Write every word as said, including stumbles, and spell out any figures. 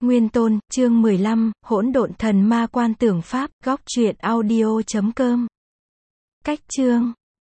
Nguyên Tôn, chương mười lăm, Hỗn độn thần ma quan tưởng pháp, góc truyện audio chấm com. Cách chương